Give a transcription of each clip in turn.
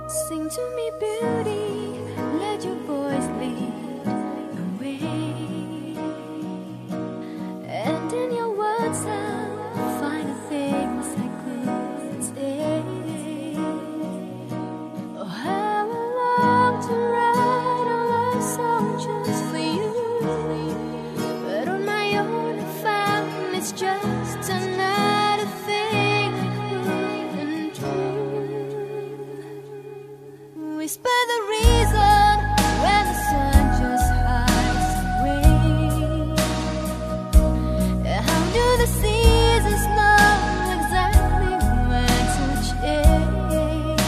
Sing to me, beauty, let your voice lead the way. And in your words I'll find the things I couldn't say. Oh, how I long to write a love song just for you. But on my own I found it's just another thing I couldn't do. Whisper the reason when the sun just hides away. How do the seasons know exactly when to change?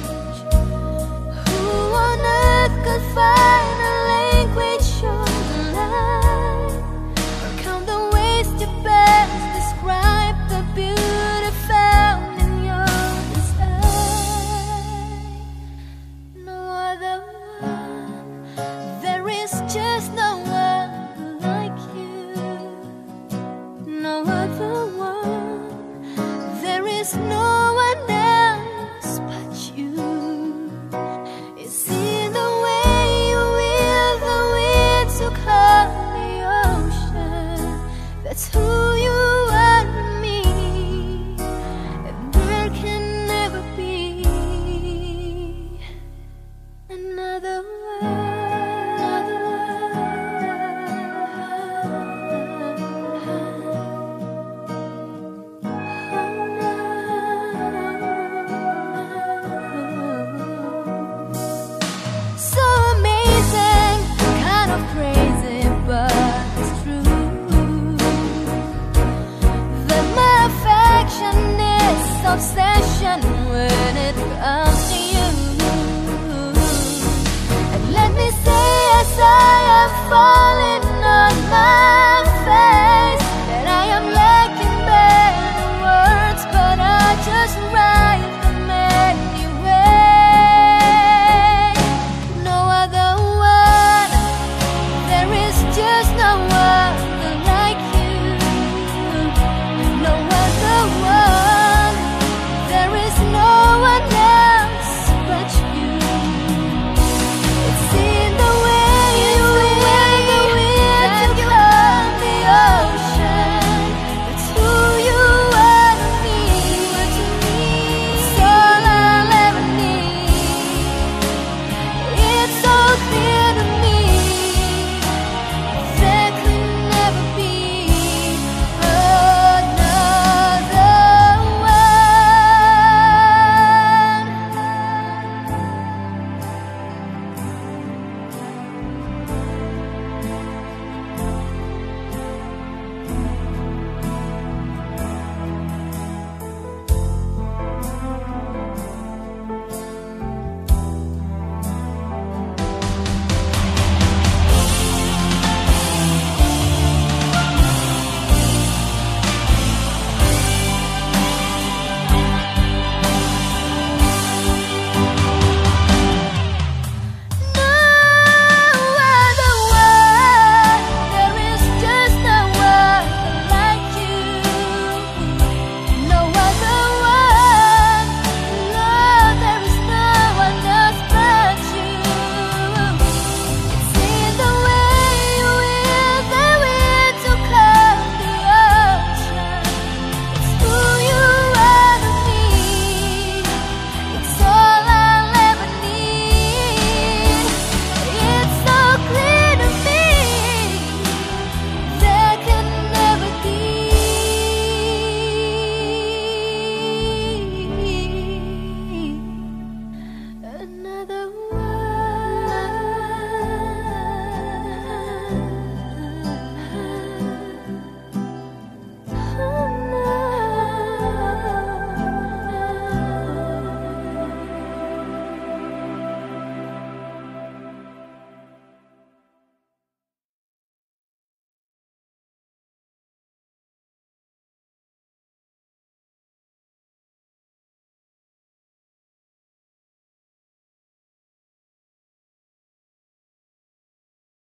Who on earth could find a language short the line, or count the ways to best describe the beauty found in your design? No other one, there is just no one like you. No other one, there is no one else but you. It's in the way you will the wind to calm the ocean. That's who you are to me, and there can never be another one. So amazing, kind of crazy, but it's true that my affection is obsession when it comes to you. And let me say, as I am falling